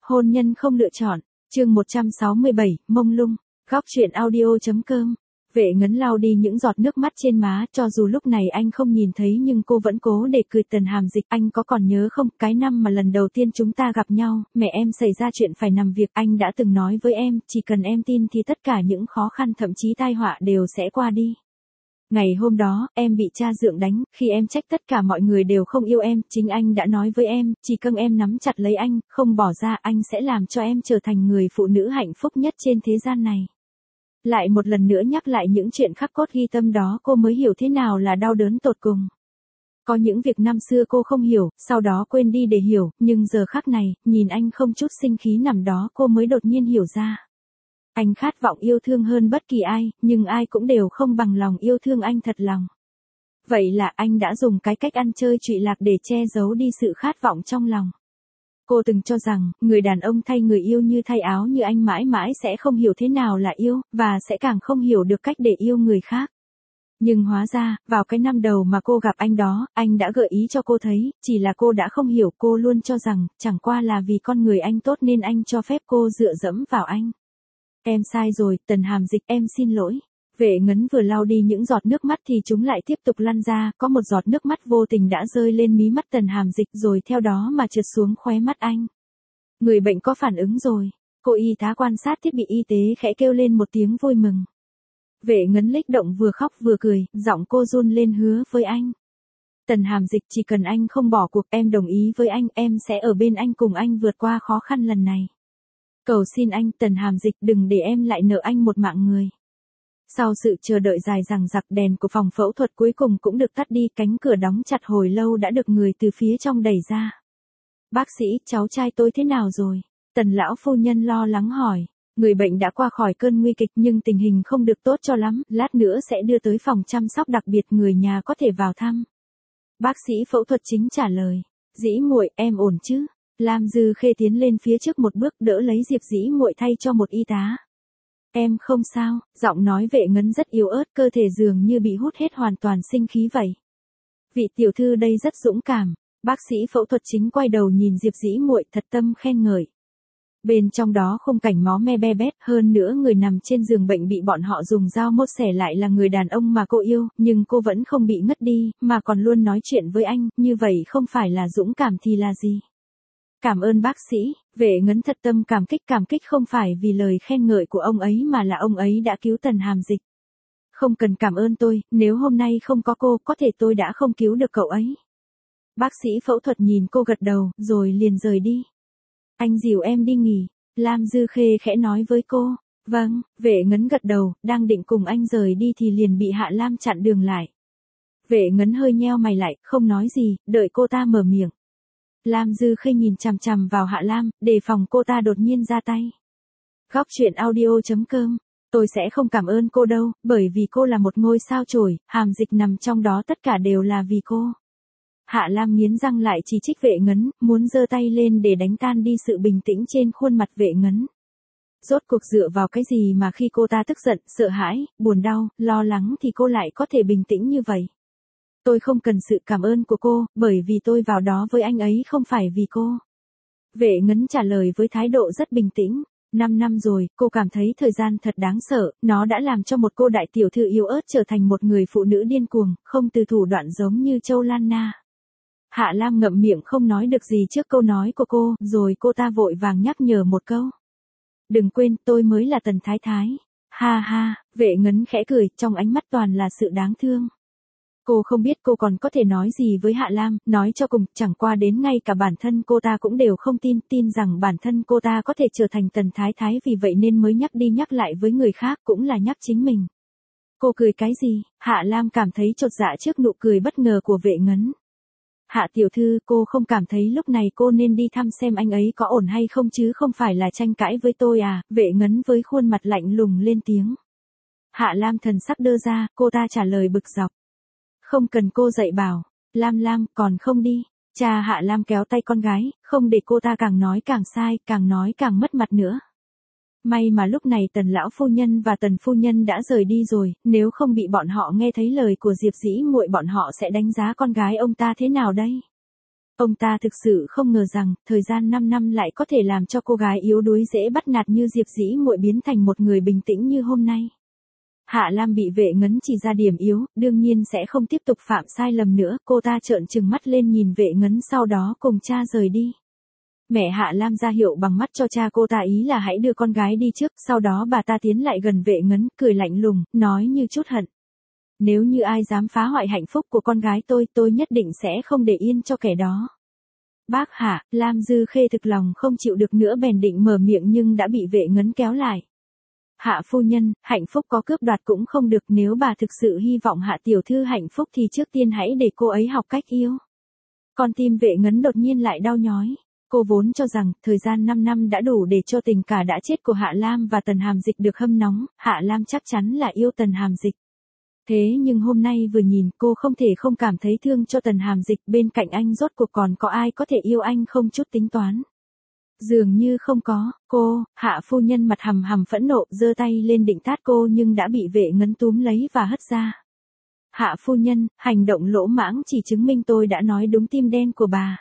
Hôn nhân không lựa chọn, chương 167, mông lung, góc truyện audio.com. Vệ Ngấn lau đi những giọt nước mắt trên má, cho dù lúc này anh không nhìn thấy nhưng cô vẫn cố để cười. Tần Hàm Dịch, anh có còn nhớ không, cái năm mà lần đầu tiên chúng ta gặp nhau, mẹ em xảy ra chuyện phải nằm viện, anh đã từng nói với em, chỉ cần em tin thì tất cả những khó khăn thậm chí tai họa đều sẽ qua đi. Ngày hôm đó, em bị cha dượng đánh, khi em trách tất cả mọi người đều không yêu em, chính anh đã nói với em, chỉ cần em nắm chặt lấy anh, không bỏ ra, anh sẽ làm cho em trở thành người phụ nữ hạnh phúc nhất trên thế gian này. Lại một lần nữa nhắc lại những chuyện khắc cốt ghi tâm đó, cô mới hiểu thế nào là đau đớn tột cùng. Có những việc năm xưa cô không hiểu, sau đó quên đi để hiểu, nhưng giờ khắc này, nhìn anh không chút sinh khí nằm đó, cô mới đột nhiên hiểu ra. Anh khát vọng yêu thương hơn bất kỳ ai, nhưng ai cũng đều không bằng lòng yêu thương anh thật lòng. Vậy là anh đã dùng cái cách ăn chơi trụy lạc để che giấu đi sự khát vọng trong lòng. Cô từng cho rằng, người đàn ông thay người yêu như thay áo như anh mãi mãi sẽ không hiểu thế nào là yêu, và sẽ càng không hiểu được cách để yêu người khác. Nhưng hóa ra, vào cái năm đầu mà cô gặp anh đó, anh đã gợi ý cho cô thấy, chỉ là cô đã không hiểu. Cô luôn cho rằng, chẳng qua là vì con người anh tốt nên anh cho phép cô dựa dẫm vào anh. Em sai rồi, Tần Hàm Dịch, em xin lỗi. Vệ Ngấn vừa lau đi những giọt nước mắt thì chúng lại tiếp tục lăn ra, có một giọt nước mắt vô tình đã rơi lên mí mắt Tần Hàm Dịch rồi theo đó mà trượt xuống khóe mắt anh. Người bệnh có phản ứng rồi. Cô y tá quan sát thiết bị y tế khẽ kêu lên một tiếng vui mừng. Vệ Ngấn lích động vừa khóc vừa cười, giọng cô run lên hứa với anh. Tần Hàm Dịch, chỉ cần anh không bỏ cuộc, em đồng ý với anh, em sẽ ở bên anh cùng anh vượt qua khó khăn lần này. Cầu xin anh, Tần Hàm Dịch, đừng để em lại nợ anh một mạng người. Sau sự chờ đợi dài dằng dặc, đèn của phòng phẫu thuật cuối cùng cũng được tắt đi, cánh cửa đóng chặt hồi lâu đã được người từ phía trong đẩy ra. Bác sĩ, cháu trai tôi thế nào rồi? Tần lão phu nhân lo lắng hỏi. Người bệnh đã qua khỏi cơn nguy kịch nhưng tình hình không được tốt cho lắm, lát nữa sẽ đưa tới phòng chăm sóc đặc biệt, người nhà có thể vào thăm. Bác sĩ phẫu thuật chính trả lời. Dĩ muội, em ổn chứ? Lam Dư Khê tiến lên phía trước một bước đỡ lấy Diệp Dĩ muội thay cho một y tá. Em không sao, giọng nói Vệ Ngấn rất yếu ớt, cơ thể dường như bị hút hết hoàn toàn sinh khí vậy. Vị tiểu thư đây rất dũng cảm. Bác sĩ phẫu thuật chính quay đầu nhìn Diệp Dĩ muội, thật tâm khen ngợi. Bên trong đó khung cảnh máu me be bét, hơn nữa người nằm trên giường bệnh bị bọn họ dùng dao mốt xẻ lại là người đàn ông mà cô yêu, nhưng cô vẫn không bị ngất đi, mà còn luôn nói chuyện với anh, như vậy không phải là dũng cảm thì là gì? Cảm ơn bác sĩ. Vệ Ngấn thật tâm cảm kích không phải vì lời khen ngợi của ông ấy mà là ông ấy đã cứu Tần Hàm Dịch. Không cần cảm ơn tôi, nếu hôm nay không có cô, có thể tôi đã không cứu được cậu ấy. Bác sĩ phẫu thuật nhìn cô gật đầu, rồi liền rời đi. Anh dìu em đi nghỉ, Lam Dư Khê khẽ nói với cô. Vâng, Vệ Ngấn gật đầu, đang định cùng anh rời đi thì liền bị Hạ Lam chặn đường lại. Vệ Ngấn hơi nheo mày lại, không nói gì, đợi cô ta mở miệng. Lam Dư Khê nhìn chằm chằm vào Hạ Lam, đề phòng cô ta đột nhiên ra tay. Góc truyện audio.com. Tôi sẽ không cảm ơn cô đâu, bởi vì cô là một ngôi sao chổi, Hàm Dịch nằm trong đó tất cả đều là vì cô. Hạ Lam nghiến răng lại chỉ trích Vệ Ngấn, muốn giơ tay lên để đánh tan đi sự bình tĩnh trên khuôn mặt Vệ Ngấn. Rốt cuộc dựa vào cái gì mà khi cô ta tức giận, sợ hãi, buồn đau, lo lắng thì cô lại có thể bình tĩnh như vậy? Tôi không cần sự cảm ơn của cô, bởi vì tôi vào đó với anh ấy không phải vì cô. Vệ Ngấn trả lời với thái độ rất bình tĩnh. 5 năm rồi, cô cảm thấy thời gian thật đáng sợ, nó đã làm cho một cô đại tiểu thư yếu ớt trở thành một người phụ nữ điên cuồng, không từ thủ đoạn giống như Châu Lan Na. Hạ Lam ngậm miệng không nói được gì trước câu nói của cô, rồi cô ta vội vàng nhắc nhở một câu. Đừng quên, tôi mới là Tần Thái Thái. Ha ha, Vệ Ngấn khẽ cười, trong ánh mắt toàn là sự đáng thương. Cô không biết cô còn có thể nói gì với Hạ Lam, nói cho cùng, chẳng qua đến ngay cả bản thân cô ta cũng đều không tin rằng bản thân cô ta có thể trở thành Tần Thái Thái, vì vậy nên mới nhắc đi nhắc lại với người khác, cũng là nhắc chính mình. Cô cười cái gì? Hạ Lam cảm thấy chột dạ trước nụ cười bất ngờ của Vệ Ngấn. Hạ tiểu thư, cô không cảm thấy lúc này cô nên đi thăm xem anh ấy có ổn hay không chứ không phải là tranh cãi với tôi à? Vệ Ngấn với khuôn mặt lạnh lùng lên tiếng. Hạ Lam thần sắc đơ ra, cô ta trả lời bực dọc. Không cần cô dạy bảo. Lam, còn không đi. Cha Hạ Lam kéo tay con gái, không để cô ta càng nói càng sai, càng nói càng mất mặt nữa. May mà lúc này Tần lão phu nhân và Tần phu nhân đã rời đi rồi, nếu không bị bọn họ nghe thấy lời của Diệp Dĩ muội bọn họ sẽ đánh giá con gái ông ta thế nào đây? Ông ta thực sự không ngờ rằng, thời gian 5 năm lại có thể làm cho cô gái yếu đuối dễ bắt nạt như Diệp Dĩ Muội biến thành một người bình tĩnh như hôm nay. Hạ Lam bị Vệ Ngấn chỉ ra điểm yếu, đương nhiên sẽ không tiếp tục phạm sai lầm nữa, cô ta trợn trừng mắt lên nhìn Vệ Ngấn sau đó cùng cha rời đi. Mẹ Hạ Lam ra hiệu bằng mắt cho cha cô ta ý là hãy đưa con gái đi trước, sau đó bà ta tiến lại gần Vệ Ngấn, cười lạnh lùng, nói như chút hận. Nếu như ai dám phá hoại hạnh phúc của con gái tôi nhất định sẽ không để yên cho kẻ đó. Bác Hạ, Lam Dư Khê thực lòng không chịu được nữa bèn định mở miệng nhưng đã bị Vệ Ngấn kéo lại. Hạ phu nhân, hạnh phúc có cướp đoạt cũng không được, nếu bà thực sự hy vọng Hạ tiểu thư hạnh phúc thì trước tiên hãy để cô ấy học cách yêu. Con tim Vệ Ngấn đột nhiên lại đau nhói. Cô vốn cho rằng, thời gian 5 năm đã đủ để cho tình cả đã chết của Hạ Lam và Tần Hàm Dịch được hâm nóng, Hạ Lam chắc chắn là yêu Tần Hàm Dịch. Thế nhưng hôm nay vừa nhìn cô không thể không cảm thấy thương cho Tần Hàm Dịch, bên cạnh anh rốt cuộc còn có ai có thể yêu anh không chút tính toán. Dường như không có, Hạ phu nhân mặt hầm hầm phẫn nộ giơ tay lên định tát cô nhưng đã bị Vệ Ngấn túm lấy và hất ra. Hạ phu nhân, hành động lỗ mãng chỉ chứng minh tôi đã nói đúng tim đen của bà.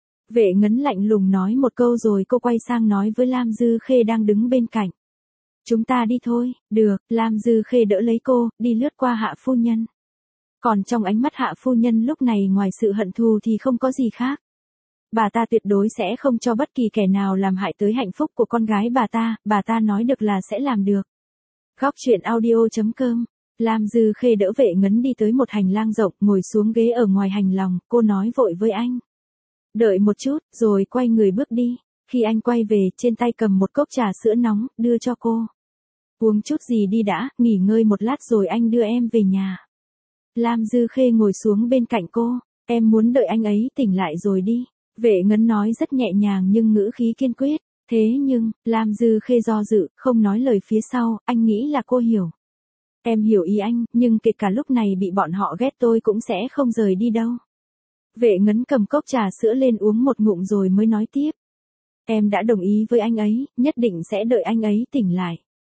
Vệ Ngấn lạnh lùng nói một câu rồi cô quay sang nói với Lam Dư Khê đang đứng bên cạnh. Chúng ta đi thôi, được, Lam Dư Khê đỡ lấy cô, đi lướt qua Hạ phu nhân. Còn trong ánh mắt Hạ phu nhân lúc này ngoài sự hận thù thì không có gì khác. Bà ta tuyệt đối sẽ không cho bất kỳ kẻ nào làm hại tới hạnh phúc của con gái bà ta nói được là sẽ làm được. Góc truyện audio.com. Lam Dư Khê đỡ Vệ Ngấn đi tới một hành lang rộng, ngồi xuống ghế ở ngoài hành lang, cô nói vội với anh. Đợi một chút, rồi quay người bước đi. Khi anh quay về, trên tay cầm một cốc trà sữa nóng, đưa cho cô. Uống chút gì đi đã, nghỉ ngơi một lát rồi anh đưa em về nhà. Lam Dư Khê ngồi xuống bên cạnh cô. Em muốn đợi anh ấy tỉnh lại rồi đi. Vệ Ngấn nói rất nhẹ nhàng nhưng ngữ khí kiên quyết. Thế nhưng, Lam Dư Khê do dự, không nói lời phía sau, anh nghĩ là cô hiểu. Em hiểu ý anh, nhưng kể cả lúc này bị bọn họ ghét tôi cũng sẽ không rời đi đâu. Vệ Ngấn cầm cốc trà sữa lên uống một ngụm rồi mới nói tiếp. Em đã đồng ý với anh ấy, nhất định sẽ đợi anh ấy tỉnh lại.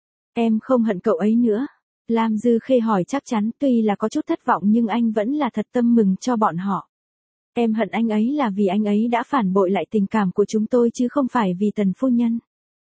Em không hận cậu ấy nữa. Lam Dư Khê hỏi chắc chắn, tuy là có chút thất vọng nhưng anh vẫn là thật tâm mừng cho bọn họ. Em hận anh ấy là vì anh ấy đã phản bội lại tình cảm của chúng tôi chứ không phải vì Tần phu nhân.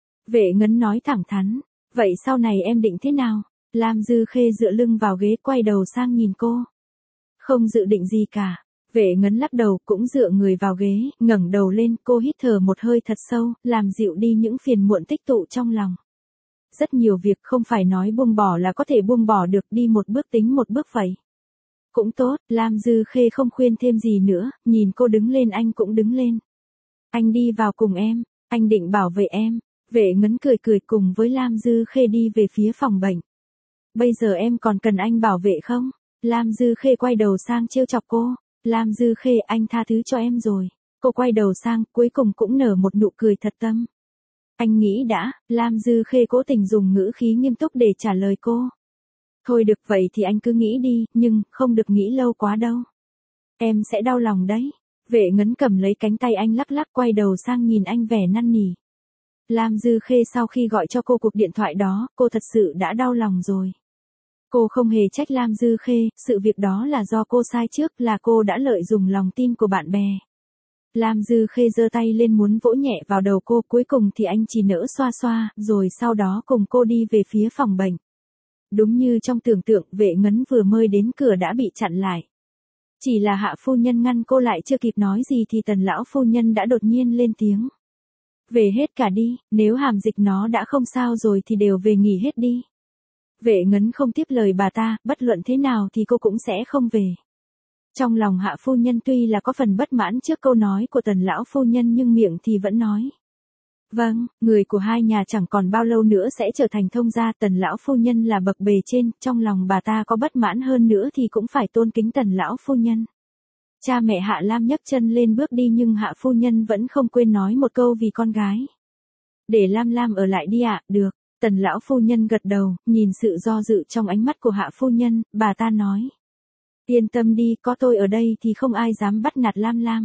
Vệ Ngấn nói thẳng thắn. Vậy sau này em định thế nào? Lam Dư Khê dựa lưng vào ghế quay đầu sang nhìn cô. Không dự định gì cả. Vệ Ngấn lắc đầu cũng dựa người vào ghế, ngẩng đầu lên, cô hít thở một hơi thật sâu, làm dịu đi những phiền muộn tích tụ trong lòng. Rất nhiều việc không phải nói buông bỏ là có thể buông bỏ được, đi một bước tính một bước vậy. Cũng tốt, Lam Dư Khê không khuyên thêm gì nữa, nhìn cô đứng lên anh cũng đứng lên. Anh đi vào cùng em, anh định bảo vệ em. Vệ Ngấn cười cười cùng với Lam Dư Khê đi về phía phòng bệnh. Bây giờ em còn cần anh bảo vệ không? Lam Dư Khê quay đầu sang trêu chọc cô. Lam Dư Khê, anh tha thứ cho em rồi. Cô quay đầu sang, cuối cùng cũng nở một nụ cười thật tâm. Anh nghĩ đã, Lam Dư Khê cố tình dùng ngữ khí nghiêm túc để trả lời cô. Thôi được vậy thì anh cứ nghĩ đi, nhưng không được nghĩ lâu quá đâu. Em sẽ đau lòng đấy. Vệ Ngấn cầm lấy cánh tay anh lắc lắc quay đầu sang nhìn anh vẻ năn nỉ. Lam Dư Khê sau khi gọi cho cô cuộc điện thoại đó, cô thật sự đã đau lòng rồi. Cô không hề trách Lam Dư Khê, sự việc đó là do cô sai trước, là cô đã lợi dụng lòng tin của bạn bè. Lam Dư Khê giơ tay lên muốn vỗ nhẹ vào đầu cô, cuối cùng thì anh chỉ nỡ xoa xoa, rồi sau đó cùng cô đi về phía phòng bệnh. Đúng như trong tưởng tượng, Vệ Ngấn vừa mới đến cửa đã bị chặn lại. Chỉ là Hạ phu nhân ngăn cô lại, chưa kịp nói gì thì Tần lão phu nhân đã đột nhiên lên tiếng. Về hết cả đi, nếu Hàm Dịch nó đã không sao rồi thì đều về nghỉ hết đi. Vệ Ngấn không tiếp lời bà ta, bất luận thế nào thì cô cũng sẽ không về. Trong lòng Hạ phu nhân tuy là có phần bất mãn trước câu nói của Tần lão phu nhân nhưng miệng thì vẫn nói. Vâng, người của hai nhà chẳng còn bao lâu nữa sẽ trở thành thông gia, Tần lão phu nhân là bậc bề trên, trong lòng bà ta có bất mãn hơn nữa thì cũng phải tôn kính Tần lão phu nhân. Cha mẹ Hạ Lam nhấc chân lên bước đi nhưng Hạ phu nhân vẫn không quên nói một câu vì con gái. Để Lam Lam ở lại đi ạ, được. Tần lão phu nhân gật đầu, nhìn sự do dự trong ánh mắt của Hạ phu nhân, bà ta nói. Yên tâm đi, có tôi ở đây thì không ai dám bắt nạt Lam Lam.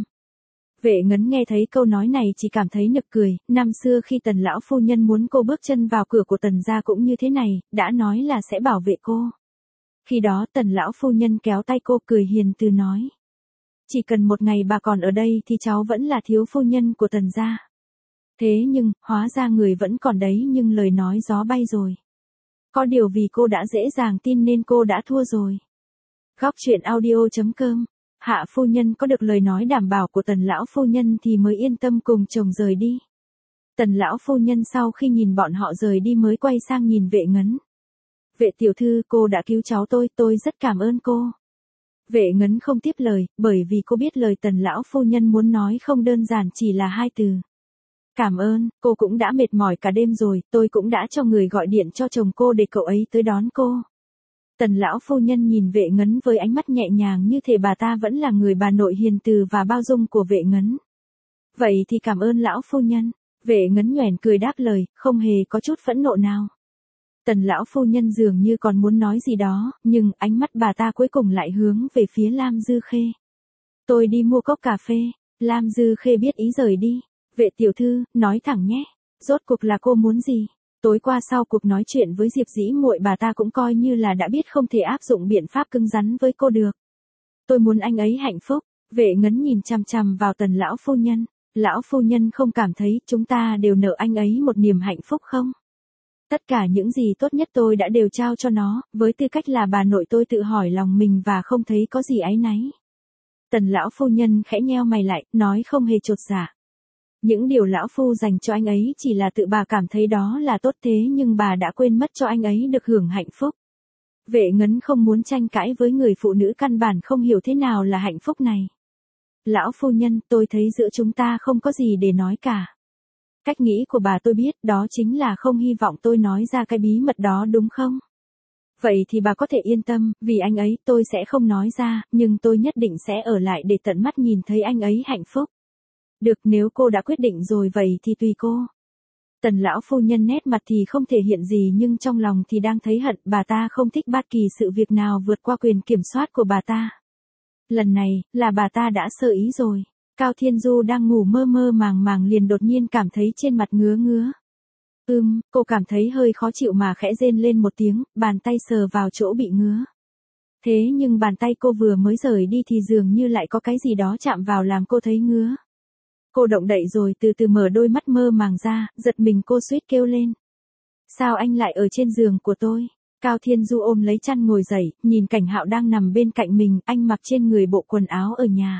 Vệ Ngấn nghe thấy câu nói này chỉ cảm thấy nực cười, năm xưa khi Tần lão phu nhân muốn cô bước chân vào cửa của Tần gia cũng như thế này, đã nói là sẽ bảo vệ cô. Khi đó Tần lão phu nhân kéo tay cô cười hiền từ nói. chỉ cần một ngày bà còn ở đây thì cháu vẫn là thiếu phu nhân của Tần gia. Thế nhưng, hóa ra người vẫn còn đấy nhưng lời nói gió bay rồi. Có điều vì cô đã dễ dàng tin nên cô đã thua rồi. Góc truyện audio.com. Hạ phu nhân có được lời nói đảm bảo của Tần lão phu nhân thì mới yên tâm cùng chồng rời đi. Tần lão phu nhân sau khi nhìn bọn họ rời đi mới quay sang nhìn Vệ Ngấn. Vệ tiểu thư, cô đã cứu cháu tôi rất cảm ơn cô. Vệ Ngấn không tiếp lời, bởi vì cô biết lời Tần lão phu nhân muốn nói không đơn giản chỉ là hai từ. Cảm ơn, cô cũng đã mệt mỏi cả đêm rồi, tôi cũng đã cho người gọi điện cho chồng cô để cậu ấy tới đón cô. Tần lão phu nhân nhìn Vệ Ngấn với ánh mắt nhẹ nhàng như thể bà ta vẫn là người bà nội hiền từ và bao dung của Vệ Ngấn. Vậy thì cảm ơn lão phu nhân. Vệ Ngấn nhoẻn cười đáp lời, không hề có chút phẫn nộ nào. Tần lão phu nhân dường như còn muốn nói gì đó, nhưng ánh mắt bà ta cuối cùng lại hướng về phía Lam Dư Khê. Tôi đi mua cốc cà phê. Lam Dư Khê biết ý rời đi. Vệ tiểu thư, nói thẳng nhé. Rốt cuộc là cô muốn gì? Tối qua sau cuộc nói chuyện với Diệp Dĩ muội bà ta cũng coi như là đã biết không thể áp dụng biện pháp cứng rắn với cô được. Tôi muốn anh ấy hạnh phúc. Vệ Ngấn nhìn chằm chằm vào Tần lão phu nhân. Lão phu nhân không cảm thấy chúng ta đều nợ anh ấy một niềm hạnh phúc không? Tất cả những gì tốt nhất tôi đã đều trao cho nó, với tư cách là bà nội tôi tự hỏi lòng mình và không thấy có gì áy náy. Tần lão phu nhân khẽ nheo mày lại, nói không hề chột dạ. Những điều lão phu dành cho anh ấy chỉ là tự bà cảm thấy đó là tốt thế nhưng bà đã quên mất cho anh ấy được hưởng hạnh phúc. Vệ Ngấn không muốn tranh cãi với người phụ nữ căn bản không hiểu thế nào là hạnh phúc này. Lão phu nhân, tôi thấy giữa chúng ta không có gì để nói cả. Cách nghĩ của bà tôi biết, đó chính là không hy vọng tôi nói ra cái bí mật đó đúng không? Vậy thì bà có thể yên tâm, vì anh ấy tôi sẽ không nói ra, nhưng tôi nhất định sẽ ở lại để tận mắt nhìn thấy anh ấy hạnh phúc. Được, nếu cô đã quyết định rồi vậy thì tùy cô. Tần lão phu nhân nét mặt thì không thể hiện gì nhưng trong lòng thì đang thấy hận, bà ta không thích bất kỳ sự việc nào vượt qua quyền kiểm soát của bà ta. Lần này, là bà ta đã sơ ý rồi. Cao Thiên Du đang ngủ mơ mơ màng màng liền đột nhiên cảm thấy trên mặt ngứa ngứa. Cô cảm thấy hơi khó chịu mà khẽ rên lên một tiếng, bàn tay sờ vào chỗ bị ngứa. Thế nhưng bàn tay cô vừa mới rời đi thì dường như lại có cái gì đó chạm vào làm cô thấy ngứa. Cô động đậy rồi từ từ mở đôi mắt mơ màng ra, giật mình cô suýt kêu lên. Sao anh lại ở trên giường của tôi? Cao Thiên Du ôm lấy chăn ngồi dậy, nhìn Cảnh Hạo đang nằm bên cạnh mình, anh mặc trên người bộ quần áo ở nhà.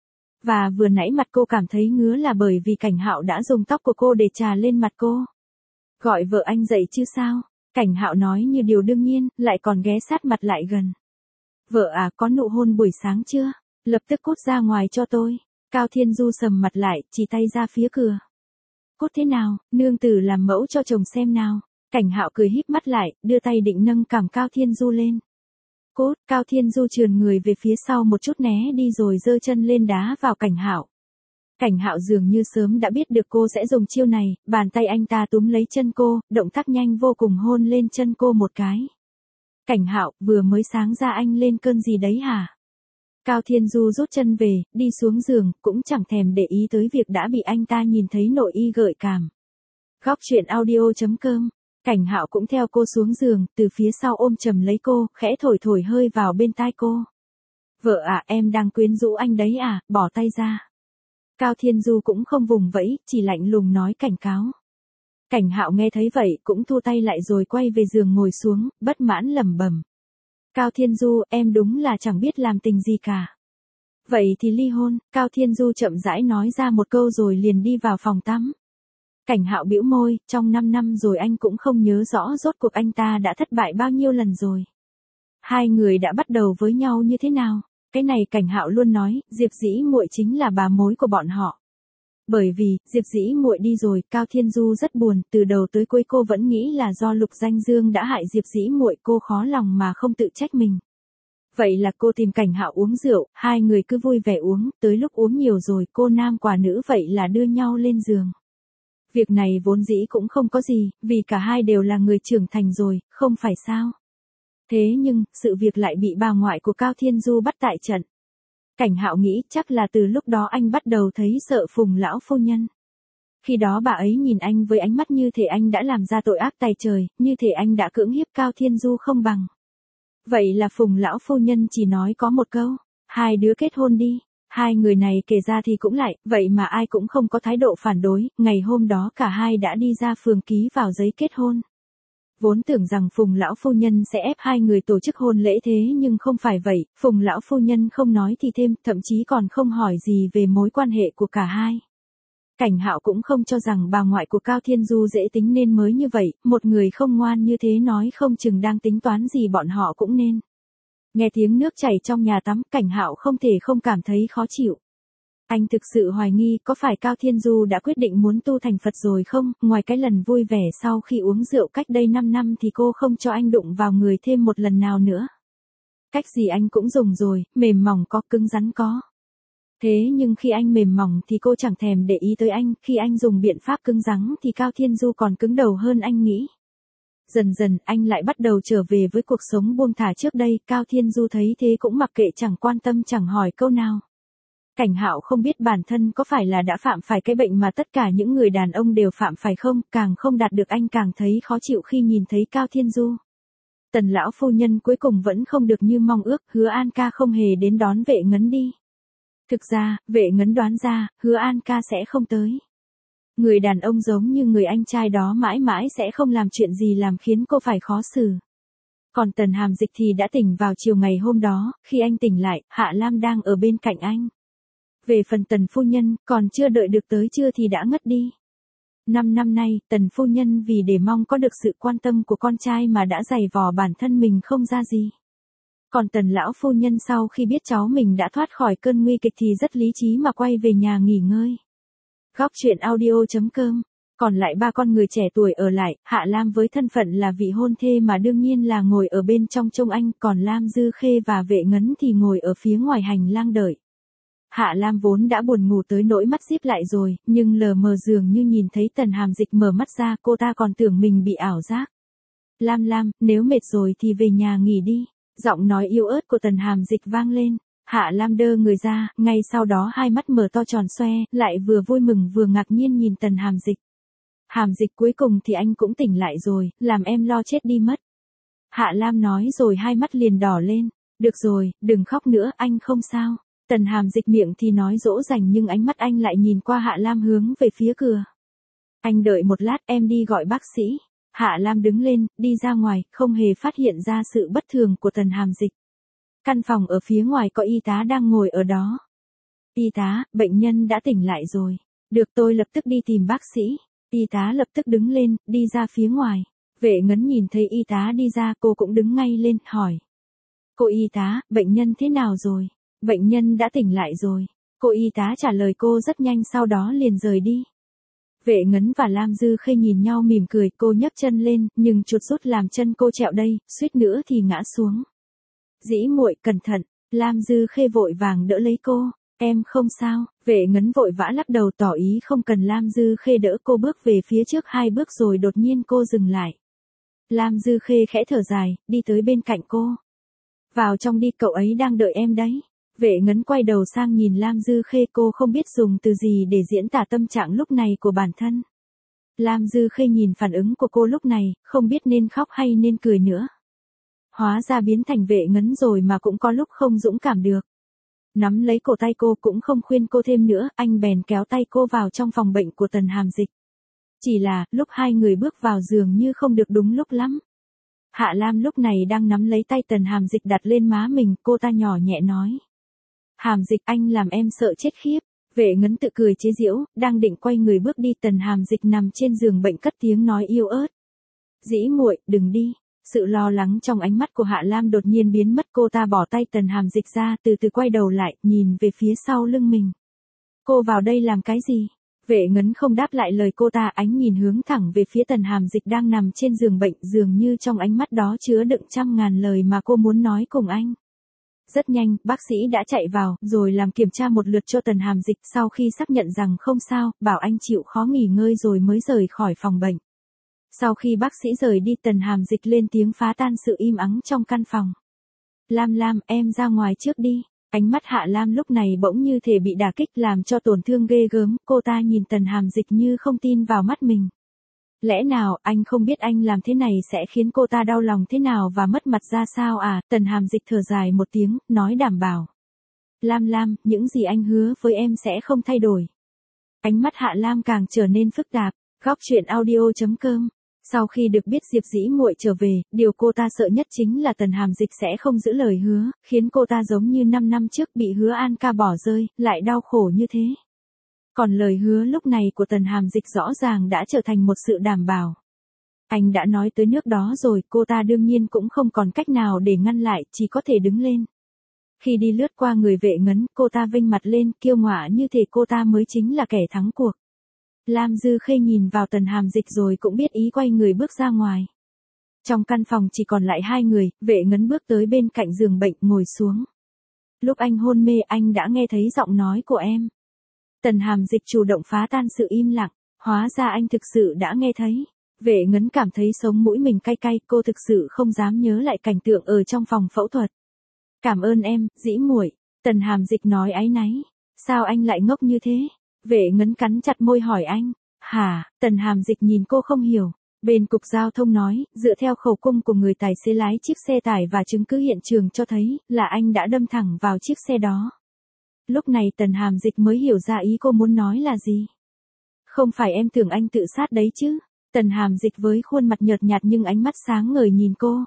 Và vừa nãy mặt cô cảm thấy ngứa là bởi vì Cảnh Hạo đã dùng tóc của cô để chà lên mặt cô. Gọi vợ anh dậy chứ sao? Cảnh Hạo nói như điều đương nhiên, lại còn ghé sát mặt lại gần. Vợ à, có nụ hôn buổi sáng chưa? Lập tức cút ra ngoài cho tôi. Cao Thiên Du sầm mặt lại, chỉ tay ra phía cửa. Cút thế nào, nương tử làm mẫu cho chồng xem nào. Cảnh Hạo cười híp mắt lại, đưa tay định nâng cằm Cao Thiên Du lên. Cút, Cao Thiên Du trườn người về phía sau một chút né đi rồi giơ chân lên đá vào Cảnh Hạo. Cảnh Hạo dường như sớm đã biết được cô sẽ dùng chiêu này, bàn tay anh ta túm lấy chân cô, động tác nhanh vô cùng hôn lên chân cô một cái. Cảnh Hạo, vừa mới sáng ra anh lên cơn gì đấy hả? Cao Thiên Du rút chân về, đi xuống giường, cũng chẳng thèm để ý tới việc đã bị anh ta nhìn thấy nội y gợi cảm. Góc truyện audio.com. Cảnh Hạo cũng theo cô xuống giường, từ phía sau ôm chầm lấy cô, khẽ thổi thổi hơi vào bên tai cô. Vợ à, em đang quyến rũ anh đấy à, bỏ tay ra. Cao Thiên Du cũng không vùng vẫy, chỉ lạnh lùng nói cảnh cáo. Cảnh Hạo nghe thấy vậy, cũng thu tay lại rồi quay về giường ngồi xuống, bất mãn lẩm bẩm. Cao Thiên Du, em đúng là chẳng biết làm tình gì cả. Vậy thì ly hôn, Cao Thiên Du chậm rãi nói ra một câu rồi liền đi vào phòng tắm. Cảnh Hạo bĩu môi, trong 5 năm rồi anh cũng không nhớ rõ rốt cuộc anh ta đã thất bại bao nhiêu lần rồi. Hai người đã bắt đầu với nhau như thế nào? Cái này Cảnh Hạo luôn nói, Diệp Dĩ muội chính là bà mối của bọn họ. Bởi vì, Diệp Dĩ muội đi rồi, Cao Thiên Du rất buồn, từ đầu tới cuối cô vẫn nghĩ là do Lục Danh Dương đã hại Diệp Dĩ muội, cô khó lòng mà không tự trách mình. Vậy là cô tìm Cảnh Hạo uống rượu, hai người cứ vui vẻ uống, tới lúc uống nhiều rồi, cô nam quả nữ vậy là đưa nhau lên giường. Việc này vốn dĩ cũng không có gì, vì cả hai đều là người trưởng thành rồi, không phải sao? Thế nhưng, sự việc lại bị bà ngoại của Cao Thiên Du bắt tại trận. Cảnh Hạo nghĩ chắc là từ lúc đó anh bắt đầu thấy sợ Phùng lão phu nhân. Khi đó bà ấy nhìn anh với ánh mắt như thể anh đã làm ra tội ác tày trời, như thể anh đã cưỡng hiếp Cao Thiên Du không bằng. Vậy là Phùng lão phu nhân chỉ nói có một câu, hai đứa kết hôn đi. Hai người này kể ra thì cũng lại, vậy mà ai cũng không có thái độ phản đối, ngày hôm đó cả hai đã đi ra phường ký vào giấy kết hôn. Vốn tưởng rằng Phùng lão phu nhân sẽ ép hai người tổ chức hôn lễ thế nhưng không phải vậy, Phùng lão phu nhân không nói thì thêm, thậm chí còn không hỏi gì về mối quan hệ của cả hai. Cảnh Hạo cũng không cho rằng bà ngoại của Cao Thiên Du dễ tính nên mới như vậy, một người không ngoan như thế nói không chừng đang tính toán gì bọn họ cũng nên. Nghe tiếng nước chảy trong nhà tắm, Cảnh Hạo không thể không cảm thấy khó chịu. Anh thực sự hoài nghi có phải Cao Thiên Du đã quyết định muốn tu thành Phật rồi không, ngoài cái lần vui vẻ sau khi uống rượu cách đây 5 năm thì cô không cho anh đụng vào người thêm một lần nào nữa. Cách gì anh cũng dùng rồi, mềm mỏng có, cứng rắn có. Thế nhưng khi anh mềm mỏng thì cô chẳng thèm để ý tới anh, khi anh dùng biện pháp cứng rắn thì Cao Thiên Du còn cứng đầu hơn anh nghĩ. Dần dần anh lại bắt đầu trở về với cuộc sống buông thả trước đây, Cao Thiên Du thấy thế cũng mặc kệ chẳng quan tâm chẳng hỏi câu nào. Cảnh Hạo không biết bản thân có phải là đã phạm phải cái bệnh mà tất cả những người đàn ông đều phạm phải không, càng không đạt được anh càng thấy khó chịu khi nhìn thấy Cao Thiên Du. Tần lão phu nhân cuối cùng vẫn không được như mong ước, Hứa An ca không hề đến đón Vệ Ngấn đi. Thực ra, Vệ Ngấn đoán ra, Hứa An ca sẽ không tới. Người đàn ông giống như người anh trai đó mãi mãi sẽ không làm chuyện gì làm khiến cô phải khó xử. Còn Tần Hàm Dịch thì đã tỉnh vào chiều ngày hôm đó, khi anh tỉnh lại, Hạ Lam đang ở bên cạnh anh. Về phần Tần phu nhân, còn chưa đợi được tới trưa thì đã ngất đi. 5 năm nay, Tần phu nhân vì để mong có được sự quan tâm của con trai mà đã giày vò bản thân mình không ra gì. Còn Tần lão phu nhân sau khi biết cháu mình đã thoát khỏi cơn nguy kịch thì rất lý trí mà quay về nhà nghỉ ngơi. Góc truyện audio.com. Còn lại ba con người trẻ tuổi ở lại, Hạ Lam với thân phận là vị hôn thê mà đương nhiên là ngồi ở bên trong trông anh, còn Lam Dư Khê và Vệ Ngấn thì ngồi ở phía ngoài hành lang đợi. Hạ Lam vốn đã buồn ngủ tới nỗi mắt díp lại rồi, nhưng lờ mờ dường như nhìn thấy Tần Hàm Dịch mở mắt ra, cô ta còn tưởng mình bị ảo giác. Lam, nếu mệt rồi thì về nhà nghỉ đi. Giọng nói yếu ớt của Tần Hàm Dịch vang lên. Hạ Lam đơ người ra, ngay sau đó hai mắt mở to tròn xoe, lại vừa vui mừng vừa ngạc nhiên nhìn Tần Hàm Dịch. Hàm Dịch cuối cùng thì anh cũng tỉnh lại rồi, làm em lo chết đi mất. Hạ Lam nói rồi hai mắt liền đỏ lên. Được rồi, đừng khóc nữa, anh không sao. Tần Hàm Dịch miệng thì nói dỗ dành nhưng ánh mắt anh lại nhìn qua Hạ Lam hướng về phía cửa. Anh đợi một lát, em đi gọi bác sĩ. Hạ Lam đứng lên, đi ra ngoài, không hề phát hiện ra sự bất thường của Tần Hàm Dịch. Căn phòng ở phía ngoài có y tá đang ngồi ở đó. Y tá, bệnh nhân đã tỉnh lại rồi. Được, tôi lập tức đi tìm bác sĩ. Y tá lập tức đứng lên, đi ra phía ngoài. Vệ Ngấn nhìn thấy y tá đi ra, cô cũng đứng ngay lên, hỏi. Cô y tá, bệnh nhân thế nào rồi? Bệnh nhân đã tỉnh lại rồi. Cô y tá trả lời cô rất nhanh sau đó liền rời đi. Vệ Ngấn và Lam Dư Khê nhìn nhau mỉm cười, cô nhấc chân lên, nhưng chuột rút làm chân cô trẹo đây, suýt nữa thì ngã xuống. Dĩ muội, cẩn thận. Lam Dư Khê vội vàng đỡ lấy cô. Em không sao. Vệ Ngấn vội vã lắc đầu tỏ ý không cần Lam Dư Khê đỡ cô, bước về phía trước 2 bước rồi đột nhiên cô dừng lại. Lam Dư Khê khẽ thở dài, đi tới bên cạnh cô. Vào trong đi, cậu ấy đang đợi em đấy. Vệ Ngấn quay đầu sang nhìn Lam Dư Khê, cô không biết dùng từ gì để diễn tả tâm trạng lúc này của bản thân. Lam Dư Khê nhìn phản ứng của cô lúc này, không biết nên khóc hay nên cười nữa. Hóa ra biến thành Vệ Ngấn rồi mà cũng có lúc không dũng cảm được. Nắm lấy cổ tay cô cũng không khuyên cô thêm nữa, anh bèn kéo tay cô vào trong phòng bệnh của Tần Hàm Dịch. Chỉ là, lúc hai người bước vào dường như không được đúng lúc lắm. Hạ Lam lúc này đang nắm lấy tay Tần Hàm Dịch đặt lên má mình, cô ta nhỏ nhẹ nói. Hàm Dịch, anh làm em sợ chết khiếp. Vệ Ngấn tự cười chế giễu, đang định quay người bước đi, Tần Hàm Dịch nằm trên giường bệnh cất tiếng nói yếu ớt. Dĩ muội, đừng đi. Sự lo lắng trong ánh mắt của Hạ Lam đột nhiên biến mất, cô ta bỏ tay Tần Hàm Dịch ra, từ từ quay đầu lại, nhìn về phía sau lưng mình. Cô vào đây làm cái gì? Vệ Ngấn không đáp lại lời cô ta, ánh nhìn hướng thẳng về phía Tần Hàm Dịch đang nằm trên giường bệnh, dường như trong ánh mắt đó chứa đựng trăm ngàn lời mà cô muốn nói cùng anh. Rất nhanh, bác sĩ đã chạy vào, rồi làm kiểm tra một lượt cho Tần Hàm Dịch, sau khi xác nhận rằng không sao, bảo anh chịu khó nghỉ ngơi rồi mới rời khỏi phòng bệnh. Sau khi bác sĩ rời đi, Tần Hàm Dịch lên tiếng phá tan sự im ắng trong căn phòng. Lam, em ra ngoài trước đi. Ánh mắt Hạ Lam lúc này bỗng như thể bị đả kích làm cho tổn thương ghê gớm, cô ta nhìn Tần Hàm Dịch như không tin vào mắt mình. Lẽ nào anh không biết anh làm thế này sẽ khiến cô ta đau lòng thế nào và mất mặt ra sao à? Tần Hàm Dịch thở dài một tiếng, nói đảm bảo. Lam Lam, những gì anh hứa với em sẽ không thay đổi. Ánh mắt Hạ Lam càng trở nên phức tạp. Góc truyện audio.com. Sau khi được biết Diệp Dĩ Muội trở về, điều cô ta sợ nhất chính là Tần Hàm Dịch sẽ không giữ lời hứa, khiến cô ta giống như 5 năm trước bị Hứa An Ca bỏ rơi, lại đau khổ như thế. Còn lời hứa lúc này của Tần Hàm Dịch rõ ràng đã trở thành một sự đảm bảo. Anh đã nói tới nước đó rồi, cô ta đương nhiên cũng không còn cách nào để ngăn lại, chỉ có thể đứng lên. Khi đi lướt qua người Vệ Ngấn, cô ta vênh mặt lên, kiêu ngạo như thể cô ta mới chính là kẻ thắng cuộc. Lam Dư Khê nhìn vào Tần Hàm Dịch rồi cũng biết ý, quay người bước ra ngoài. Trong căn phòng chỉ còn lại 2 người, Vệ Ngấn bước tới bên cạnh giường bệnh ngồi xuống. Lúc anh hôn mê anh đã nghe thấy giọng nói của em. Tần Hàm Dịch chủ động phá tan sự im lặng, hóa ra anh thực sự đã nghe thấy. Vệ Ngấn cảm thấy sống mũi mình cay cay, cô thực sự không dám nhớ lại cảnh tượng ở trong phòng phẫu thuật. Cảm ơn em, Dĩ Muội, Tần Hàm Dịch nói áy náy. Sao anh lại ngốc như thế? Vệ Ngấn cắn chặt môi hỏi anh. Hả? Tần Hàm Dịch nhìn cô không hiểu. Bên cục giao thông nói, dựa theo khẩu cung của người tài xế lái chiếc xe tải và chứng cứ hiện trường cho thấy là anh đã đâm thẳng vào chiếc xe đó. Lúc này Tần Hàm Dịch mới hiểu ra ý cô muốn nói là gì. Không phải em tưởng anh tự sát đấy chứ? Tần Hàm Dịch với khuôn mặt nhợt nhạt nhưng ánh mắt sáng ngời nhìn cô.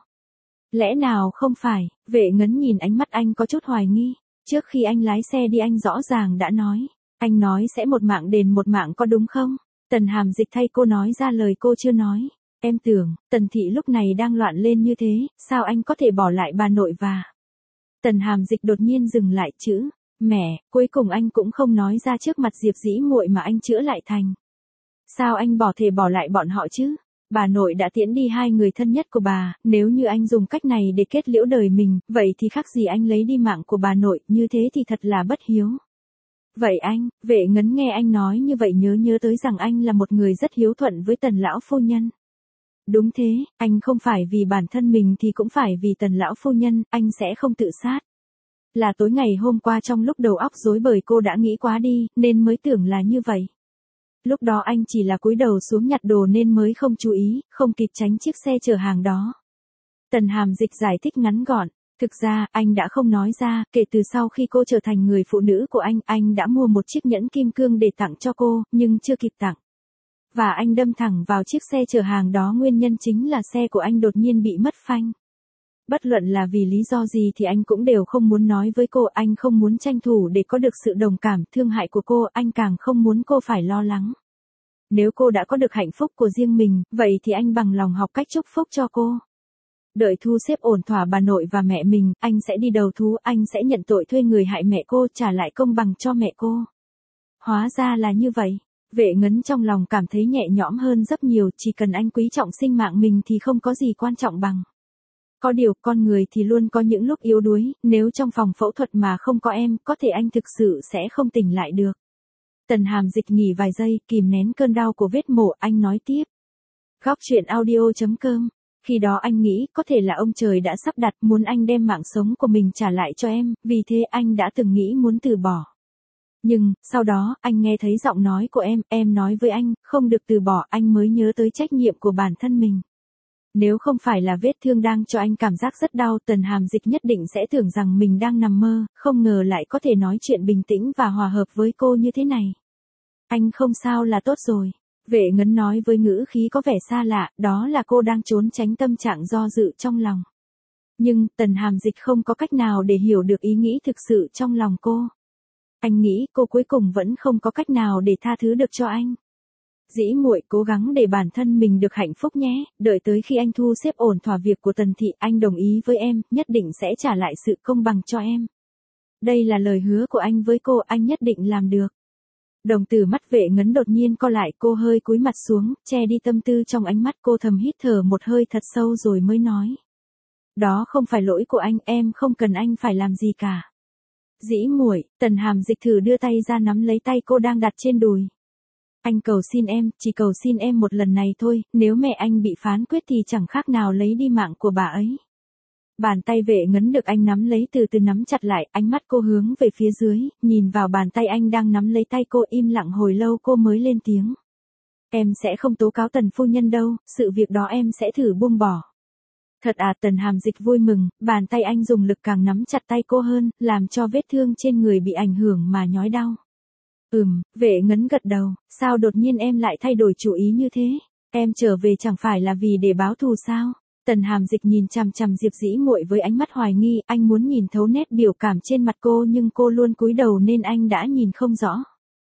Lẽ nào không phải? Vệ Ngấn nhìn ánh mắt anh có chút hoài nghi. Trước khi anh lái xe đi anh rõ ràng đã nói. Anh nói sẽ một mạng đền một mạng có đúng không? Tần Hàm Dịch thay cô nói ra lời cô chưa nói. Em tưởng, Tần Thị lúc này đang loạn lên như thế, sao anh có thể bỏ lại bà nội và... Tần Hàm Dịch đột nhiên dừng lại chữ. Mẹ, cuối cùng anh cũng không nói ra trước mặt Diệp Dĩ Muội mà anh chữa lại thành. Sao anh bỏ lại bọn họ chứ? Bà nội đã tiễn đi 2 người thân nhất của bà, nếu như anh dùng cách này để kết liễu đời mình, vậy thì khác gì anh lấy đi mạng của bà nội, như thế thì thật là bất hiếu. Vậy anh, Vệ Ngấn nghe anh nói như vậy nhớ tới rằng anh là một người rất hiếu thuận với Tần lão phu nhân. Đúng thế, anh không phải vì bản thân mình thì cũng phải vì Tần lão phu nhân, anh sẽ không tự sát. Là tối ngày hôm qua trong lúc đầu óc rối bời cô đã nghĩ quá đi, nên mới tưởng là như vậy. Lúc đó anh chỉ là cúi đầu xuống nhặt đồ nên mới không chú ý, không kịp tránh chiếc xe chở hàng đó. Tần Hàm Dịch giải thích ngắn gọn. Thực ra, anh đã không nói ra, kể từ sau khi cô trở thành người phụ nữ của anh đã mua một chiếc nhẫn kim cương để tặng cho cô, nhưng chưa kịp tặng. Và anh đâm thẳng vào chiếc xe chở hàng đó, nguyên nhân chính là xe của anh đột nhiên bị mất phanh. Bất luận là vì lý do gì thì anh cũng đều không muốn nói với cô, anh không muốn tranh thủ để có được sự đồng cảm, thương hại của cô, anh càng không muốn cô phải lo lắng. Nếu cô đã có được hạnh phúc của riêng mình, vậy thì anh bằng lòng học cách chúc phúc cho cô. Đợi thu xếp ổn thỏa bà nội và mẹ mình, anh sẽ đi đầu thú, anh sẽ nhận tội thuê người hại mẹ cô, trả lại công bằng cho mẹ cô. Hóa ra là như vậy. Vệ Ngấn trong lòng cảm thấy nhẹ nhõm hơn rất nhiều, chỉ cần anh quý trọng sinh mạng mình thì không có gì quan trọng bằng. Có điều, con người thì luôn có những lúc yếu đuối, nếu trong phòng phẫu thuật mà không có em, có thể anh thực sự sẽ không tỉnh lại được. Tần Hàm Dịch nghỉ vài giây, kìm nén cơn đau của vết mổ, anh nói tiếp. Góc truyện audio.com. Khi đó anh nghĩ, có thể là ông trời đã sắp đặt muốn anh đem mạng sống của mình trả lại cho em, vì thế anh đã từng nghĩ muốn từ bỏ. Nhưng, sau đó, anh nghe thấy giọng nói của em nói với anh, không được từ bỏ, anh mới nhớ tới trách nhiệm của bản thân mình. Nếu không phải là vết thương đang cho anh cảm giác rất đau, Tần Hàm Dịch nhất định sẽ tưởng rằng mình đang nằm mơ, không ngờ lại có thể nói chuyện bình tĩnh và hòa hợp với cô như thế này. Anh không sao là tốt rồi. Vệ Ngấn nói với ngữ khí có vẻ xa lạ, đó là cô đang trốn tránh tâm trạng do dự trong lòng. Nhưng, Tần Hàm Dịch không có cách nào để hiểu được ý nghĩ thực sự trong lòng cô. Anh nghĩ cô cuối cùng vẫn không có cách nào để tha thứ được cho anh. Dĩ Muội, cố gắng để bản thân mình được hạnh phúc nhé, đợi tới khi anh thu xếp ổn thỏa việc của Tần Thị, anh đồng ý với em, nhất định sẽ trả lại sự công bằng cho em. Đây là lời hứa của anh với cô, anh nhất định làm được. Đồng tử mắt Vệ Ngấn đột nhiên co lại, cô hơi cúi mặt xuống, che đi tâm tư trong ánh mắt, cô thầm hít thở một hơi thật sâu rồi mới nói. Đó không phải lỗi của anh, em không cần anh phải làm gì cả. Dĩ Muội, Tần Hàm Dịch thử đưa tay ra nắm lấy tay cô đang đặt trên đùi. Anh cầu xin em, chỉ cầu xin em một lần này thôi, nếu mẹ anh bị phán quyết thì chẳng khác nào lấy đi mạng của bà ấy. Bàn tay Vệ Ngấn được anh nắm lấy từ từ nắm chặt lại, ánh mắt cô hướng về phía dưới, nhìn vào bàn tay anh đang nắm lấy tay cô, im lặng hồi lâu cô mới lên tiếng. Em sẽ không tố cáo Tần phu nhân đâu, sự việc đó em sẽ thử buông bỏ. Thật à, Tần Hàm Dịch vui mừng, bàn tay anh dùng lực càng nắm chặt tay cô hơn, làm cho vết thương trên người bị ảnh hưởng mà nhói đau. Vệ Ngấn gật đầu, sao đột nhiên em lại thay đổi chủ ý như thế? Em trở về chẳng phải là vì để báo thù sao? Tần Hàm Dịch nhìn chằm chằm Diệp Dĩ Muội với ánh mắt hoài nghi, anh muốn nhìn thấu nét biểu cảm trên mặt cô nhưng cô luôn cúi đầu nên anh đã nhìn không rõ.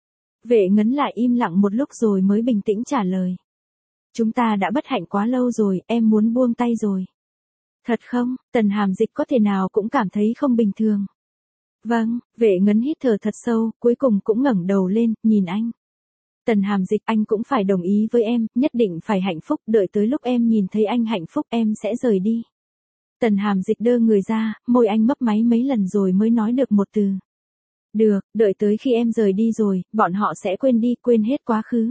Vệ Ngấn lại im lặng một lúc rồi mới bình tĩnh trả lời. Chúng ta đã bất hạnh quá lâu rồi, em muốn buông tay rồi. Thật không? Tần Hàm Dịch có thể nào cũng cảm thấy không bình thường. Vâng, Vệ Ngấn hít thở thật sâu, cuối cùng cũng ngẩng đầu lên, nhìn anh. Tần Hàm Dịch, anh cũng phải đồng ý với em, nhất định phải hạnh phúc, đợi tới lúc em nhìn thấy anh hạnh phúc em sẽ rời đi. Tần Hàm Dịch đơ người ra, môi anh mấp máy mấy lần rồi mới nói được một từ. Được, đợi tới khi em rời đi rồi, bọn họ sẽ quên đi, quên hết quá khứ.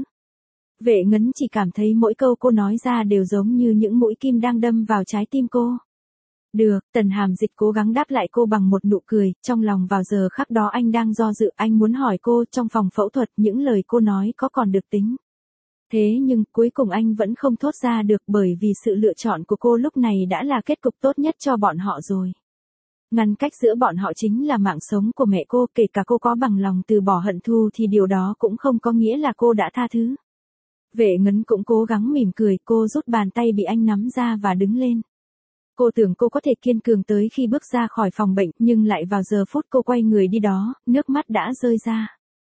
Vệ Ngấn chỉ cảm thấy mỗi câu cô nói ra đều giống như những mũi kim đang đâm vào trái tim cô. Được, Tần Hàm Dịch cố gắng đáp lại cô bằng một nụ cười, trong lòng vào giờ khắc đó anh đang do dự, anh muốn hỏi cô trong phòng phẫu thuật những lời cô nói có còn được tính. Thế nhưng cuối cùng anh vẫn không thốt ra được bởi vì sự lựa chọn của cô lúc này đã là kết cục tốt nhất cho bọn họ rồi. Ngăn cách giữa bọn họ chính là mạng sống của mẹ cô, kể cả cô có bằng lòng từ bỏ hận thù thì điều đó cũng không có nghĩa là cô đã tha thứ. Vệ Ngấn cũng cố gắng mỉm cười, cô rút bàn tay bị anh nắm ra và đứng lên. Cô tưởng cô có thể kiên cường tới khi bước ra khỏi phòng bệnh, nhưng lại vào giờ phút cô quay người đi đó, nước mắt đã rơi ra.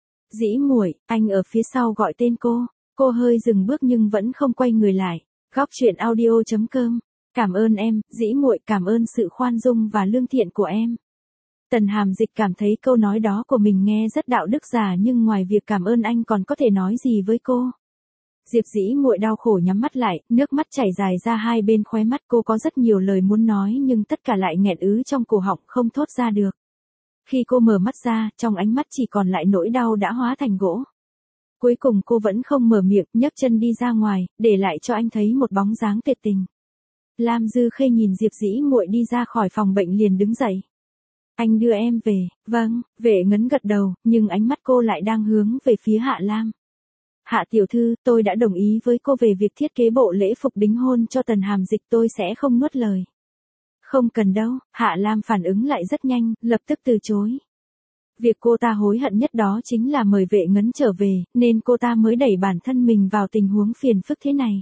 Dĩ Muội, anh ở phía sau gọi tên cô hơi dừng bước nhưng vẫn không quay người lại. Góc truyện audio.com. Cảm ơn em, Dĩ Muội, cảm ơn sự khoan dung và lương thiện của em. Tần Hàm Dịch cảm thấy câu nói đó của mình nghe rất đạo đức giả nhưng ngoài việc cảm ơn anh còn có thể nói gì với cô. Diệp Dĩ Muội đau khổ nhắm mắt lại, nước mắt chảy dài ra hai bên khóe mắt, cô có rất nhiều lời muốn nói nhưng tất cả lại nghẹn ứ trong cổ họng không thốt ra được. Khi cô mở mắt ra, trong ánh mắt chỉ còn lại nỗi đau đã hóa thành gỗ. Cuối cùng cô vẫn không mở miệng, nhấc chân đi ra ngoài, để lại cho anh thấy một bóng dáng tuyệt tình. Lam Dư Khê nhìn Diệp Dĩ Muội đi ra khỏi phòng bệnh liền đứng dậy. Anh đưa em về. Vâng, Vệ Ngấn gật đầu, nhưng ánh mắt cô lại đang hướng về phía Hạ Lam. Hạ tiểu thư, tôi đã đồng ý với cô về việc thiết kế bộ lễ phục đính hôn cho Tần Hàm Dịch, tôi sẽ không nuốt lời. Không cần đâu, Hạ Lam phản ứng lại rất nhanh, lập tức từ chối. Việc cô ta hối hận nhất đó chính là mời Vệ Ngấn trở về, nên cô ta mới đẩy bản thân mình vào tình huống phiền phức thế này.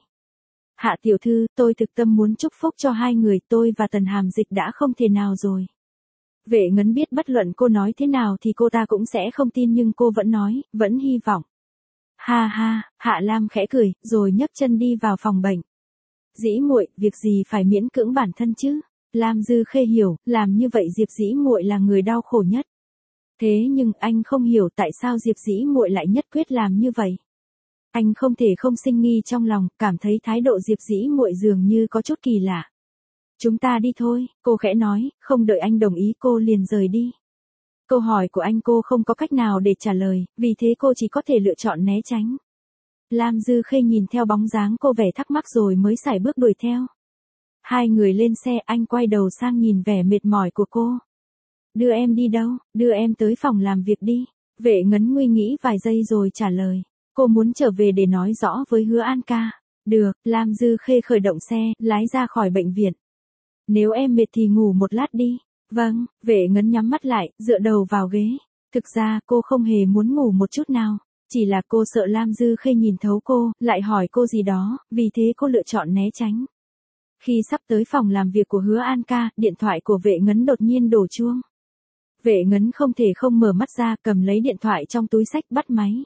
Hạ tiểu thư, tôi thực tâm muốn chúc phúc cho hai người, tôi và Tần Hàm Dịch đã không thể nào rồi. Vệ Ngấn biết bất luận cô nói thế nào thì cô ta cũng sẽ không tin nhưng cô vẫn nói, vẫn hy vọng. Ha ha, Hạ Lam khẽ cười, rồi nhấc chân đi vào phòng bệnh. Dĩ Muội, việc gì phải miễn cưỡng bản thân chứ? Lam Dư Khê hiểu, làm như vậy Diệp Dĩ Muội là người đau khổ nhất. Thế nhưng anh không hiểu tại sao Diệp Dĩ Muội lại nhất quyết làm như vậy. Anh không thể không sinh nghi trong lòng, cảm thấy thái độ Diệp Dĩ Muội dường như có chút kỳ lạ. Chúng ta đi thôi, cô khẽ nói, không đợi anh đồng ý cô liền rời đi. Câu hỏi của anh cô không có cách nào để trả lời, vì thế cô chỉ có thể lựa chọn né tránh. Lam Dư Khê nhìn theo bóng dáng cô vẻ thắc mắc rồi mới sải bước đuổi theo. Hai người lên xe, anh quay đầu sang nhìn vẻ mệt mỏi của cô. Đưa em đi đâu? Đưa em tới phòng làm việc đi. Vệ Ngấn nguy nghĩ vài giây rồi trả lời. Cô muốn trở về để nói rõ với Hứa An ca. Được, Lam Dư Khê khởi động xe, lái ra khỏi bệnh viện. Nếu em mệt thì ngủ một lát đi. Vâng, Vệ Ngấn nhắm mắt lại, dựa đầu vào ghế. Thực ra cô không hề muốn ngủ một chút nào. Chỉ là cô sợ Lam Dư Khê nhìn thấu cô, lại hỏi cô gì đó, vì thế cô lựa chọn né tránh. Khi sắp tới phòng làm việc của Hứa An ca, điện thoại của Vệ Ngấn đột nhiên đổ chuông. Vệ Ngấn không thể không mở mắt ra, cầm lấy điện thoại trong túi xách bắt máy.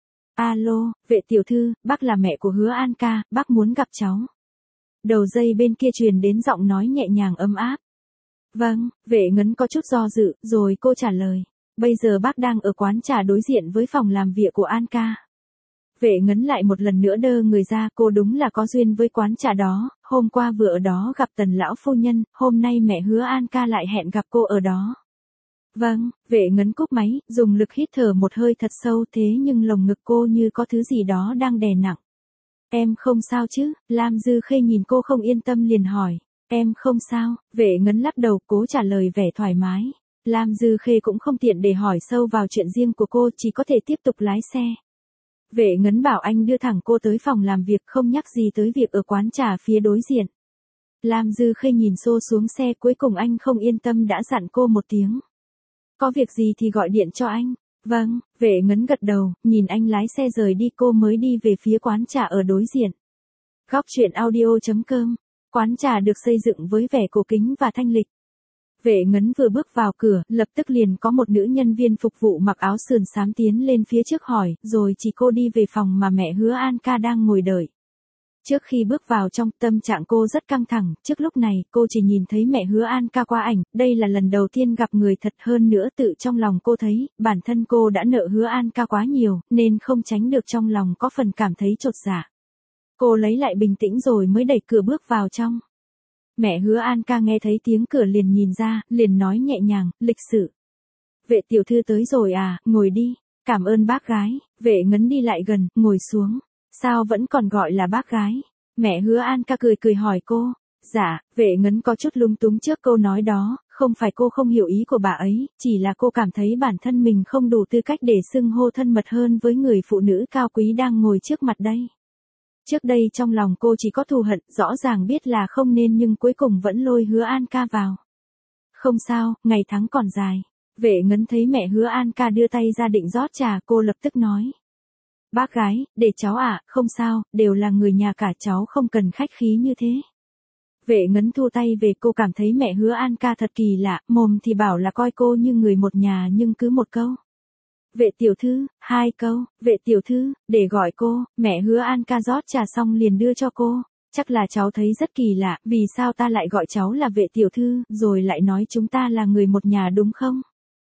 Alo, Vệ tiểu thư, bác là mẹ của Hứa An ca, bác muốn gặp cháu. Đầu dây bên kia truyền đến giọng nói nhẹ nhàng ấm áp. Vâng, Vệ Ngấn có chút do dự, rồi cô trả lời. Bây giờ bác đang ở quán trà đối diện với phòng làm việc của An ca. Vệ Ngấn lại một lần nữa đơ người ra, cô đúng là có duyên với quán trà đó, hôm qua vừa ở đó gặp Tần lão phu nhân, hôm nay mẹ Hứa An ca lại hẹn gặp cô ở đó. Vâng, Vệ Ngấn cúp máy, dùng lực hít thở một hơi thật sâu thế nhưng lồng ngực cô như có thứ gì đó đang đè nặng. Em không sao chứ? Lam Dư Khê nhìn cô không yên tâm liền hỏi. Em không sao, Vệ Ngấn lắc đầu cố trả lời vẻ thoải mái. Lam Dư Khê cũng không tiện để hỏi sâu vào chuyện riêng của cô, chỉ có thể tiếp tục lái xe. Vệ Ngấn bảo anh đưa thẳng cô tới phòng làm việc, không nhắc gì tới việc ở quán trà phía đối diện. Lam Dư Khê nhìn xô xuống xe, cuối cùng anh không yên tâm đã dặn cô một tiếng. Có việc gì thì gọi điện cho anh. Vâng, Vệ Ngấn gật đầu, nhìn anh lái xe rời đi cô mới đi về phía quán trà ở đối diện. Góc truyện audio.com. Quán trà được xây dựng với vẻ cổ kính và thanh lịch. Vệ Ngấn vừa bước vào cửa, lập tức liền có một nữ nhân viên phục vụ mặc áo sườn xám tiến lên phía trước hỏi, rồi chỉ cô đi về phòng mà mẹ Hứa An Ca đang ngồi đợi. Trước khi bước vào trong, tâm trạng cô rất căng thẳng, trước lúc này, cô chỉ nhìn thấy mẹ Hứa An Ca qua ảnh, đây là lần đầu tiên gặp người thật, hơn nữa tự trong lòng cô thấy, bản thân cô đã nợ Hứa An Ca quá nhiều, nên không tránh được trong lòng có phần cảm thấy chột dạ. Cô lấy lại bình tĩnh rồi mới đẩy cửa bước vào trong. Mẹ Hứa An Ca nghe thấy tiếng cửa liền nhìn ra, liền nói nhẹ nhàng, lịch sự. Vệ tiểu thư tới rồi à, ngồi đi, cảm ơn bác gái. Vệ Ngấn đi lại gần, ngồi xuống. Sao vẫn còn gọi là bác gái? Mẹ Hứa An Ca cười cười hỏi cô. Dạ, Vệ Ngấn có chút lung túng trước câu nói đó, không phải cô không hiểu ý của bà ấy, chỉ là cô cảm thấy bản thân mình không đủ tư cách để xưng hô thân mật hơn với người phụ nữ cao quý đang ngồi trước mặt đây. Trước đây trong lòng cô chỉ có thù hận, rõ ràng biết là không nên nhưng cuối cùng vẫn lôi Hứa An Ca vào. Không sao, ngày tháng còn dài. Vệ Ngấn thấy mẹ Hứa An Ca đưa tay ra định rót trà, cô lập tức nói. Bác gái, để cháu ạ, không sao, đều là người nhà cả, cháu không cần khách khí như thế. Vệ Ngấn thu tay về, cô cảm thấy mẹ Hứa An Ca thật kỳ lạ, mồm thì bảo là coi cô như người một nhà nhưng cứ một câu. Vệ tiểu thư, 2 câu, vệ tiểu thư, để gọi cô. Mẹ Hứa An Ca rót trà xong liền đưa cho cô. Chắc là cháu thấy rất kỳ lạ, vì sao ta lại gọi cháu là vệ tiểu thư, rồi lại nói chúng ta là người một nhà đúng không?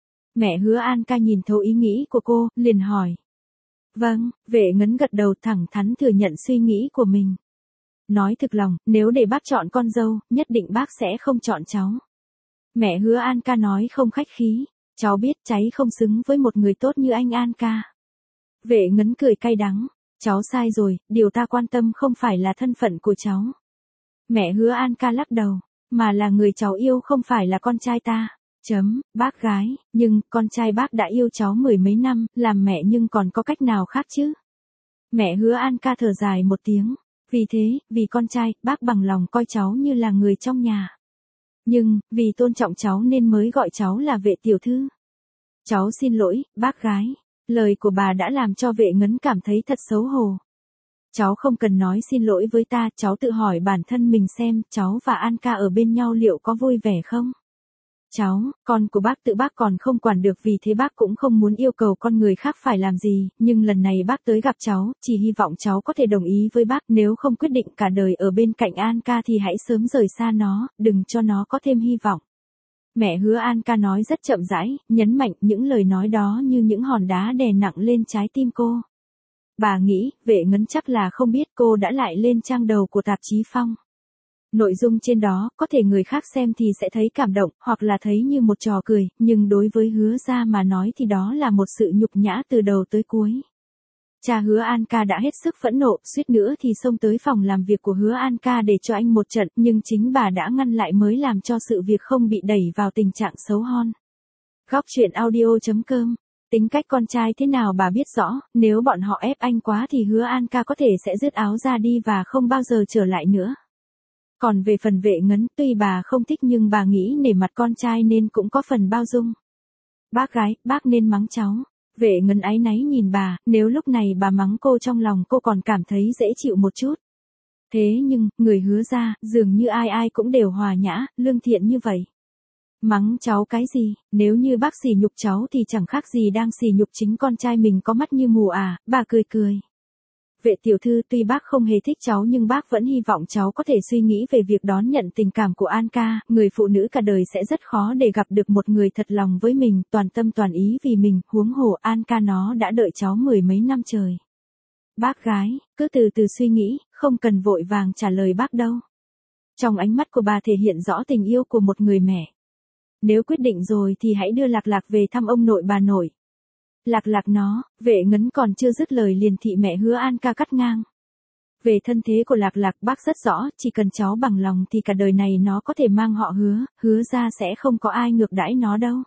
Mẹ Hứa An Ca nhìn thấu ý nghĩ của cô, liền hỏi. Vâng, Vệ Ngấn gật đầu thẳng thắn thừa nhận suy nghĩ của mình. Nói thực lòng, nếu để bác chọn con dâu, nhất định bác sẽ không chọn cháu. Mẹ Hứa An Ca nói không khách khí. Cháu biết cháy không xứng với một người tốt như anh An Ca. Vệ Ngấn cười cay đắng. Cháu sai rồi, điều ta quan tâm không phải là thân phận của cháu. Mẹ Hứa An Ca lắc đầu, mà là người cháu yêu không phải là con trai ta. Bác gái, nhưng con trai bác đã yêu cháu 10 mấy năm, làm mẹ nhưng còn có cách nào khác chứ? Mẹ Hứa An Ca thở dài một tiếng. Vì thế, vì con trai, bác bằng lòng coi cháu như là người trong nhà. Nhưng, vì tôn trọng cháu nên mới gọi cháu là vệ tiểu thư. Cháu xin lỗi, bác gái. Lời của bà đã làm cho Vệ Ngấn cảm thấy thật xấu hổ. Cháu không cần nói xin lỗi với ta, cháu tự hỏi bản thân mình xem, cháu và An Ca ở bên nhau liệu có vui vẻ không? Cháu, con của bác tự bác còn không quản được, vì thế bác cũng không muốn yêu cầu con người khác phải làm gì, nhưng lần này bác tới gặp cháu, chỉ hy vọng cháu có thể đồng ý với bác, nếu không quyết định cả đời ở bên cạnh An Ca thì hãy sớm rời xa nó, đừng cho nó có thêm hy vọng. Mẹ Hứa An Ca nói rất chậm rãi, nhấn mạnh những lời nói đó như những hòn đá đè nặng lên trái tim cô. Bà nghĩ, Vệ Ngấn chắc là không biết cô đã lại lên trang đầu của tạp chí Phong. Nội dung trên đó, có thể người khác xem thì sẽ thấy cảm động, hoặc là thấy như một trò cười, nhưng đối với Hứa gia mà nói thì đó là một sự nhục nhã từ đầu tới cuối. Cha Hứa An Ca đã hết sức phẫn nộ, suýt nữa thì xông tới phòng làm việc của Hứa An Ca để cho anh một trận, nhưng chính bà đã ngăn lại mới làm cho sự việc không bị đẩy vào tình trạng xấu hon. Góc truyện audio.com. Tính cách con trai thế nào bà biết rõ, nếu bọn họ ép anh quá thì Hứa An Ca có thể sẽ dứt áo ra đi và không bao giờ trở lại nữa. Còn về phần Vệ Ngấn, tuy bà không thích nhưng bà nghĩ nể mặt con trai nên cũng có phần bao dung. Bác gái, bác nên mắng cháu. Vệ Ngấn áy náy nhìn bà, nếu lúc này bà mắng cô trong lòng cô còn cảm thấy dễ chịu một chút. Thế nhưng, người Hứa gia, dường như ai ai cũng đều hòa nhã, lương thiện như vậy. Mắng cháu cái gì, nếu như bác sỉ nhục cháu thì chẳng khác gì đang sỉ nhục chính con trai mình, có mắt như mù à, bà cười cười. Vệ tiểu thư, tuy bác không hề thích cháu nhưng bác vẫn hy vọng cháu có thể suy nghĩ về việc đón nhận tình cảm của An Ca, người phụ nữ cả đời sẽ rất khó để gặp được một người thật lòng với mình, toàn tâm toàn ý vì mình, huống hồ An Ca nó đã đợi cháu 10 mấy năm trời. Bác gái, cứ từ từ suy nghĩ, không cần vội vàng trả lời bác đâu. Trong ánh mắt của bà thể hiện rõ tình yêu của một người mẹ. Nếu quyết định rồi thì hãy đưa Lạc Lạc về thăm ông nội bà nội. Lạc Lạc nó, Vệ Ngấn còn chưa dứt lời liền thị mẹ Hứa An Ca cắt ngang. Về thân thế của Lạc Lạc bác rất rõ, chỉ cần cháu bằng lòng thì cả đời này nó có thể mang họ Hứa, Hứa ra sẽ không có ai ngược đãi nó đâu.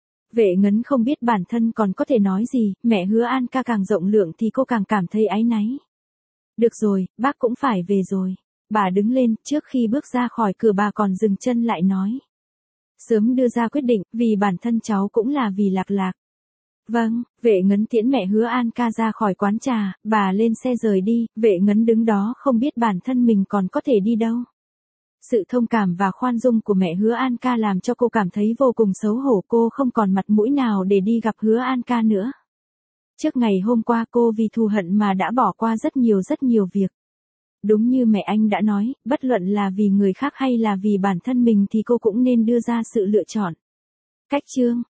Vệ Ngấn không biết bản thân còn có thể nói gì, mẹ Hứa An Ca càng rộng lượng thì cô càng cảm thấy áy náy. Được rồi, bác cũng phải về rồi. Bà đứng lên, trước khi bước ra khỏi cửa bà còn dừng chân lại nói. Sớm đưa ra quyết định, vì bản thân cháu cũng là vì Lạc Lạc. Vâng, Vệ Ngấn tiễn mẹ Hứa An ca ra khỏi quán trà, bà lên xe rời đi, Vệ Ngấn đứng đó không biết bản thân mình còn có thể đi đâu. Sự thông cảm và khoan dung của mẹ Hứa An ca làm cho cô cảm thấy vô cùng xấu hổ, cô không còn mặt mũi nào để đi gặp Hứa An ca nữa. Trước ngày hôm qua cô vì thù hận mà đã bỏ qua rất nhiều việc. Đúng như mẹ anh đã nói, bất luận là vì người khác hay là vì bản thân mình thì cô cũng nên đưa ra sự lựa chọn. Cách chương